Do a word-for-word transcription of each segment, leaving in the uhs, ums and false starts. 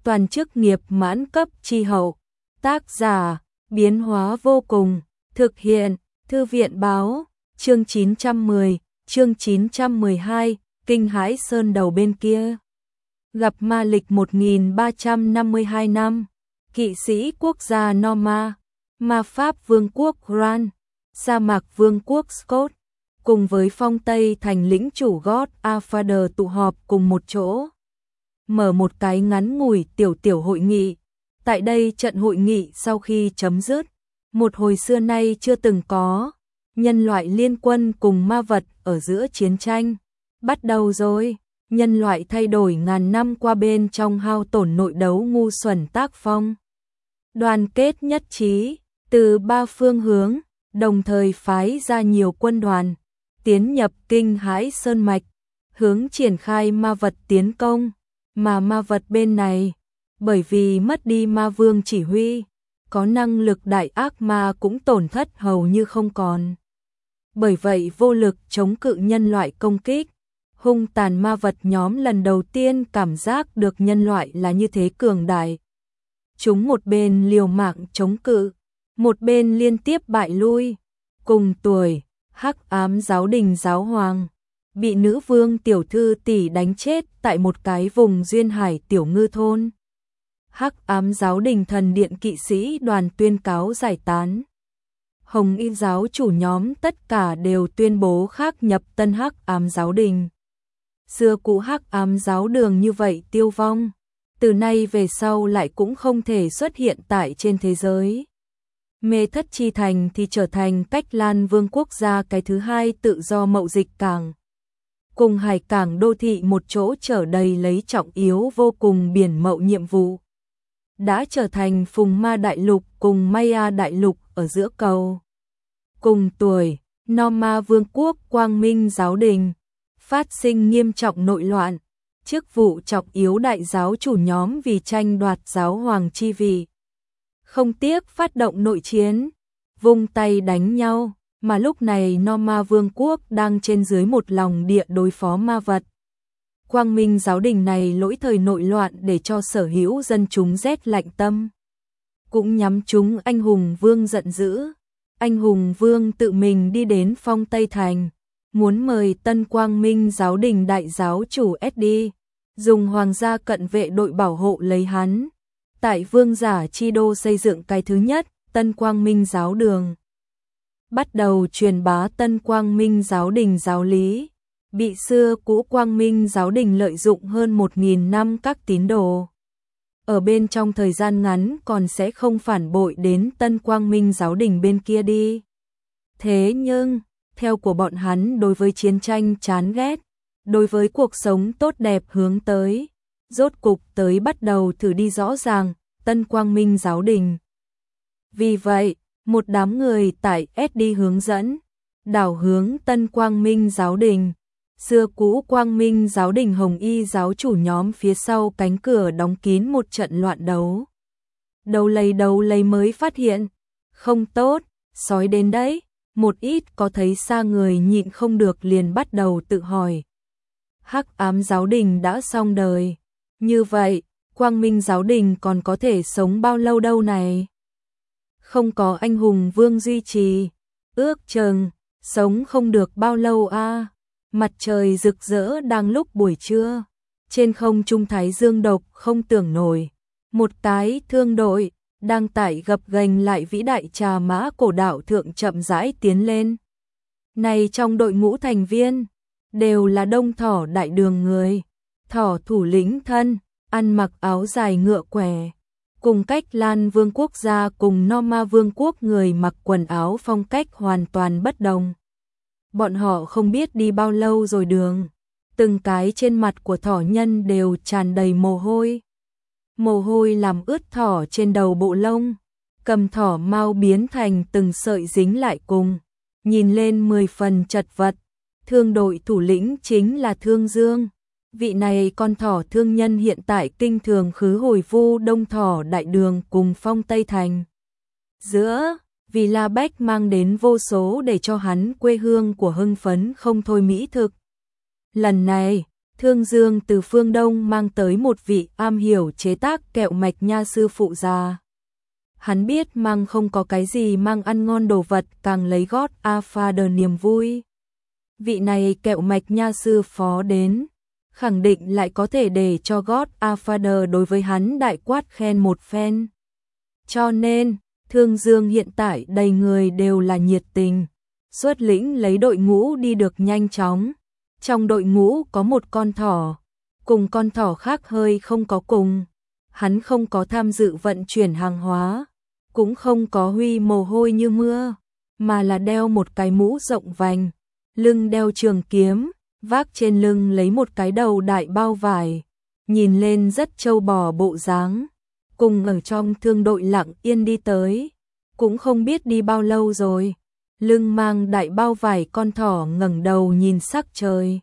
toàn chức nghiệp mãn cấp chi hậu. Tác giả, biến hóa vô cùng, thực hiện, Thư viện báo, chương chín trăm mười, chương chín trăm mười hai, kinh hãi sơn đầu bên kia. Gặp ma lịch một nghìn ba trăm năm mươi hai năm, kỵ sĩ quốc gia Norma, ma pháp vương quốc Gran, sa mạc vương quốc Scott, cùng với phong Tây thành lĩnh chủ God Alfader tụ họp cùng một chỗ. Mở một cái ngắn ngủi tiểu tiểu hội nghị. Tại đây trận hội nghị sau khi chấm dứt, một hồi xưa nay chưa từng có, nhân loại liên quân cùng ma vật ở giữa chiến tranh. Bắt đầu rồi, nhân loại thay đổi ngàn năm qua bên trong hao tổn nội đấu ngu xuẩn tác phong. Đoàn kết nhất trí, từ ba phương hướng, đồng thời phái ra nhiều quân đoàn, tiến nhập kinh hãi sơn mạch, hướng triển khai ma vật tiến công, mà ma vật bên này, bởi vì mất đi ma vương chỉ huy, có năng lực đại ác ma cũng tổn thất hầu như không còn. Bởi vậy vô lực chống cự nhân loại công kích, hung tàn ma vật nhóm lần đầu tiên cảm giác được nhân loại là như thế cường đại. Chúng một bên liều mạng chống cự, một bên liên tiếp bại lui. Cùng tuổi, Hắc Ám Giáo Đình giáo hoàng bị nữ vương tiểu thư tỷ đánh chết tại một cái vùng duyên hải tiểu ngư thôn. Hắc Ám Giáo Đình thần điện kỵ sĩ đoàn tuyên cáo giải tán. Hồng Y giáo chủ nhóm tất cả đều tuyên bố khác nhập tân Hắc Ám Giáo Đình. Xưa cũ Hắc Ám Giáo đường như vậy tiêu vong, từ nay về sau lại cũng không thể xuất hiện tại trên thế giới. Mê Thất Chi Thành thì trở thành Cách Lan Vương quốc gia cái thứ hai tự do mậu dịch cảng. Cùng hải cảng đô thị một chỗ chở đầy lấy trọng yếu vô cùng biển mậu nhiệm vụ. Đã trở thành Phùng Ma Đại Lục cùng Maya Đại Lục ở giữa cầu. Cùng tuổi, Norma Vương quốc Quang Minh Giáo Đình phát sinh nghiêm trọng nội loạn, chức vụ trọng yếu đại giáo chủ nhóm vì tranh đoạt giáo hoàng chi vị. Không tiếc phát động nội chiến, vung tay đánh nhau, mà lúc này Norma Vương quốc đang trên dưới một lòng địa đối phó ma vật. Quang Minh Giáo Đình này lỗi thời nội loạn để cho sở hữu dân chúng rét lạnh tâm. Cũng nhắm chúng anh hùng vương giận dữ. Anh hùng vương tự mình đi đến phong Tây Thành, muốn mời tân Quang Minh Giáo Đình đại giáo chủ ét đê, dùng hoàng gia cận vệ đội bảo hộ lấy hắn. Tại vương giả chi đô xây dựng cái thứ nhất, tân Quang Minh Giáo đường. Bắt đầu truyền bá tân Quang Minh Giáo Đình giáo lý, bị xưa cũ Quang Minh Giáo Đình lợi dụng hơn một nghìn năm các tín đồ. Ở bên trong thời gian ngắn còn sẽ không phản bội đến tân Quang Minh Giáo Đình bên kia đi. Thế nhưng, theo của bọn hắn đối với chiến tranh chán ghét, đối với cuộc sống tốt đẹp hướng tới, rốt cục tới bắt đầu thử đi rõ ràng, tân Quang Minh Giáo Đình. Vì vậy, một đám người tại ét đê hướng dẫn, đảo hướng tân Quang Minh Giáo Đình. Xưa cũ Quang Minh Giáo Đình Hồng Y giáo chủ nhóm phía sau cánh cửa đóng kín một trận loạn đấu. Đầu lấy đầu lấy mới phát hiện, không tốt, sói đến đấy, một ít có thấy xa người nhịn không được liền bắt đầu tự hỏi. Hắc Ám Giáo Đình đã xong đời, như vậy, Quang Minh Giáo Đình còn có thể sống bao lâu đâu này? Không có anh hùng vương duy trì, ước chừng, sống không được bao lâu a. À. Mặt trời rực rỡ đang lúc buổi trưa, trên không trung thái dương độc không tưởng nổi. Một cái thương đội đang tải gập ghềnh lại vĩ đại trà mã cổ đạo thượng chậm rãi tiến lên. Này trong đội ngũ thành viên, đều là đông thỏ đại đường người, thỏ thủ lĩnh thân, ăn mặc áo dài ngựa què. Cùng Cách Lan Vương quốc gia cùng Norma Vương quốc người mặc quần áo phong cách hoàn toàn bất đồng. Bọn họ không biết đi bao lâu rồi đường, từng cái trên mặt của thỏ nhân đều tràn đầy mồ hôi. Mồ hôi làm ướt thỏ trên đầu bộ lông, cầm thỏ mau biến thành từng sợi dính lại cùng, nhìn lên mười phần chật vật. Thương đội thủ lĩnh chính là Thương Dương. Vị này con thỏ thương nhân hiện tại kinh thường khứ hồi vu đông thỏ đại đường cùng phong Tây Thành. Giữa, vì La Bách mang đến vô số để cho hắn quê hương của hưng phấn không thôi mỹ thực. Lần này, Thương Dương từ phương Đông mang tới một vị am hiểu chế tác kẹo mạch nha sư phụ già. Hắn biết mang không có cái gì mang ăn ngon đồ vật càng lấy gót Godfather niềm vui. Vị này kẹo mạch nha sư phó đến, khẳng định lại có thể để cho Godfather đối với hắn đại quát khen một phen. Cho nên, Thương Dương hiện tại đầy người đều là nhiệt tình, xuất lĩnh lấy đội ngũ đi được nhanh chóng. Trong đội ngũ có một con thỏ, cùng con thỏ khác hơi không có cùng. Hắn không có tham dự vận chuyển hàng hóa, cũng không có huy mồ hôi như mưa, mà là đeo một cái mũ rộng vành, lưng đeo trường kiếm, vác trên lưng lấy một cái đầu đại bao vải, nhìn lên rất trâu bò bộ dáng. Cùng ở trong thương đội lặng yên đi tới, cũng không biết đi bao lâu rồi. Lưng mang đại bao vải con thỏ ngẩng đầu nhìn sắc trời.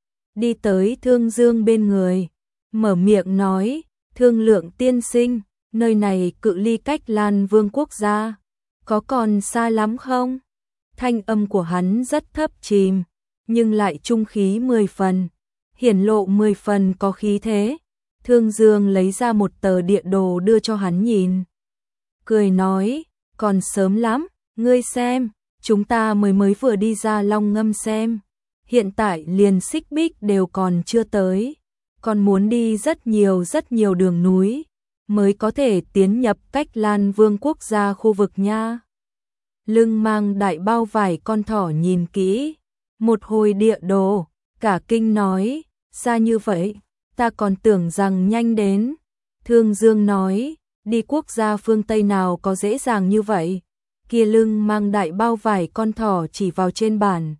Đi tới Thương Dương bên người, mở miệng nói, Thương Lượng tiên sinh, nơi này cự ly cách Lan Vương quốc gia, có còn xa lắm không? Thanh âm của hắn rất thấp chìm, nhưng lại trung khí mười phần, hiển lộ mười phần có khí thế. Thương Dương lấy ra một tờ địa đồ đưa cho hắn nhìn. Cười nói, còn sớm lắm, ngươi xem, chúng ta mới mới vừa đi ra Long Ngâm xem. Hiện tại liền Xích Bích đều còn chưa tới, còn muốn đi rất nhiều rất nhiều đường núi, mới có thể tiến nhập cách Lan Vương quốc gia khu vực nha. Lưng mang đại bao vải con thỏ nhìn kỹ, một hồi địa đồ, cả kinh nói, xa như vậy, ta còn tưởng rằng nhanh đến. Thương Dương nói, đi quốc gia phương Tây nào có dễ dàng như vậy. Kia lưng mang đại bao vải con thỏ chỉ vào trên bản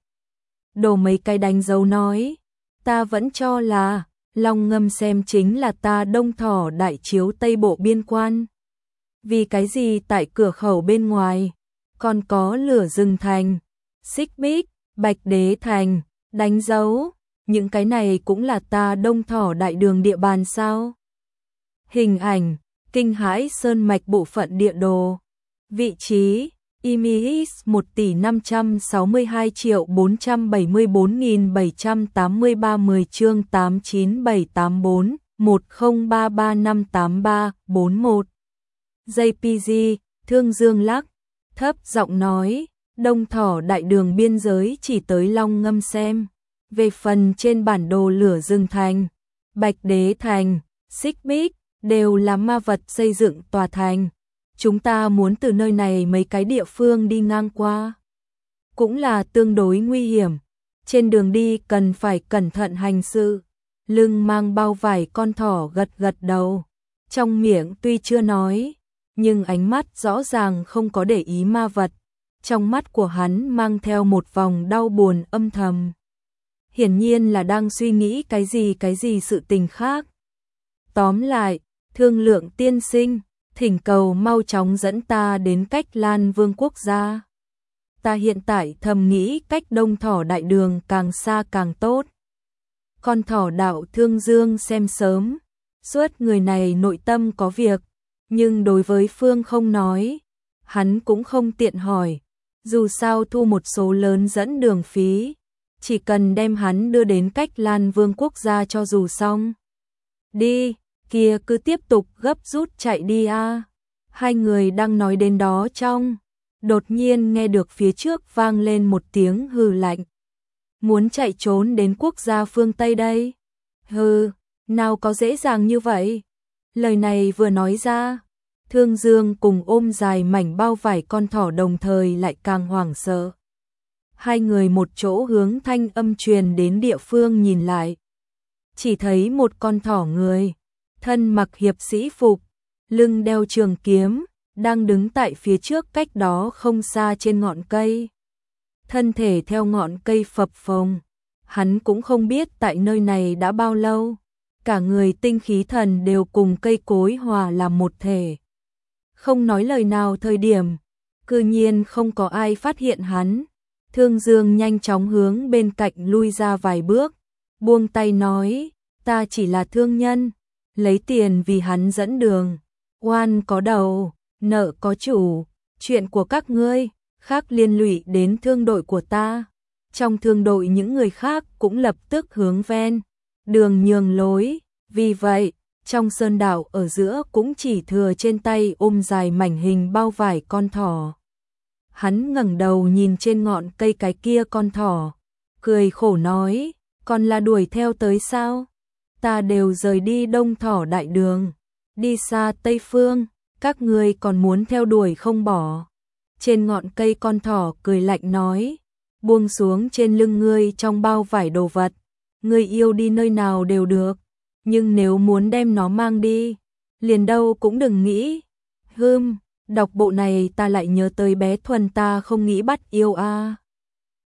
đồ mấy cái đánh dấu nói, ta vẫn cho là Long Ngâm xem chính là ta Đông Thỏ đại chiếu Tây Bộ biên quan. Vì cái gì tại cửa khẩu bên ngoài còn có Lửa Rừng Thành, Xích Bích, Bạch Đế Thành, đánh dấu, những cái này cũng là ta Đông Thỏ đại đường địa bàn sao? Hình ảnh, Kinh Hãi Sơn mạch bộ phận địa đồ. Vị trí, Imis một tỷ năm trăm sáu mươi hai triệu bốn trăm bảy mươi bốn nghìn bảy trăm tám mươi ba mười chương tám chín bảy tám bốn một không ba ba năm tám ba bốn một. gi pê giê, Thương Dương lắc, thấp giọng nói, Đông Thỏ đại đường biên giới chỉ tới Long Ngâm xem. Về phần trên bản đồ Lửa Rừng Thành, Bạch Đế Thành, Xích Bích, đều là ma vật xây dựng tòa thành. Chúng ta muốn từ nơi này mấy cái địa phương đi ngang qua, cũng là tương đối nguy hiểm. Trên đường đi cần phải cẩn thận hành sự. Lưng mang bao vải con thỏ gật gật đầu, trong miệng tuy chưa nói, nhưng ánh mắt rõ ràng không có để ý ma vật. Trong mắt của hắn mang theo một vòng đau buồn âm thầm. Hiển nhiên là đang suy nghĩ cái gì cái gì sự tình khác. Tóm lại, Thương Lượng tiên sinh, thỉnh cầu mau chóng dẫn ta đến cách Lan Vương quốc gia. Ta hiện tại thầm nghĩ cách Đông Thỏ đại đường càng xa càng tốt. Con thỏ đạo Thương Dương xem sớm, suốt người này nội tâm có việc, nhưng đối với Phương không nói, hắn cũng không tiện hỏi, dù sao thu một số lớn dẫn đường phí, chỉ cần đem hắn đưa đến cách Lan Vương quốc gia cho dù xong. Đi, kia cứ tiếp tục gấp rút chạy đi a. Hai người đang nói đến đó trong, đột nhiên nghe được phía trước vang lên một tiếng hừ lạnh. Muốn chạy trốn đến quốc gia phương Tây đây? Hừ, nào có dễ dàng như vậy? Lời này vừa nói ra, Thương Dương cùng ôm dài mảnh bao vải con thỏ đồng thời lại càng hoảng sợ. Hai người một chỗ hướng thanh âm truyền đến địa phương nhìn lại. Chỉ thấy một con thỏ người, thân mặc hiệp sĩ phục, lưng đeo trường kiếm, đang đứng tại phía trước cách đó không xa trên ngọn cây. Thân thể theo ngọn cây phập phồng, hắn cũng không biết tại nơi này đã bao lâu, cả người tinh khí thần đều cùng cây cối hòa làm một thể. Không nói lời nào thời điểm, cư nhiên không có ai phát hiện hắn. Thương Dương nhanh chóng hướng bên cạnh lui ra vài bước, buông tay nói, ta chỉ là thương nhân, lấy tiền vì hắn dẫn đường. Oan có đầu, nợ có chủ, chuyện của các ngươi, khác liên lụy đến thương đội của ta. Trong thương đội những người khác cũng lập tức hướng ven đường nhường lối, vì vậy, trong sơn đảo ở giữa cũng chỉ thừa trên tay ôm dài mảnh hình bao vải con thỏ. Hắn ngẩng đầu nhìn trên ngọn cây cái kia con thỏ, cười khổ nói, còn là đuổi theo tới sao? Ta đều rời đi Đông Thỏ Đại Đường, đi xa Tây Phương, các ngươi còn muốn theo đuổi không bỏ. Trên ngọn cây con thỏ cười lạnh nói, buông xuống trên lưng ngươi trong bao vải đồ vật, ngươi yêu đi nơi nào đều được, nhưng nếu muốn đem nó mang đi, liền đâu cũng đừng nghĩ. Hừm, đọc bộ này ta lại nhớ tới bé Thuần ta không nghĩ bắt yêu a. À.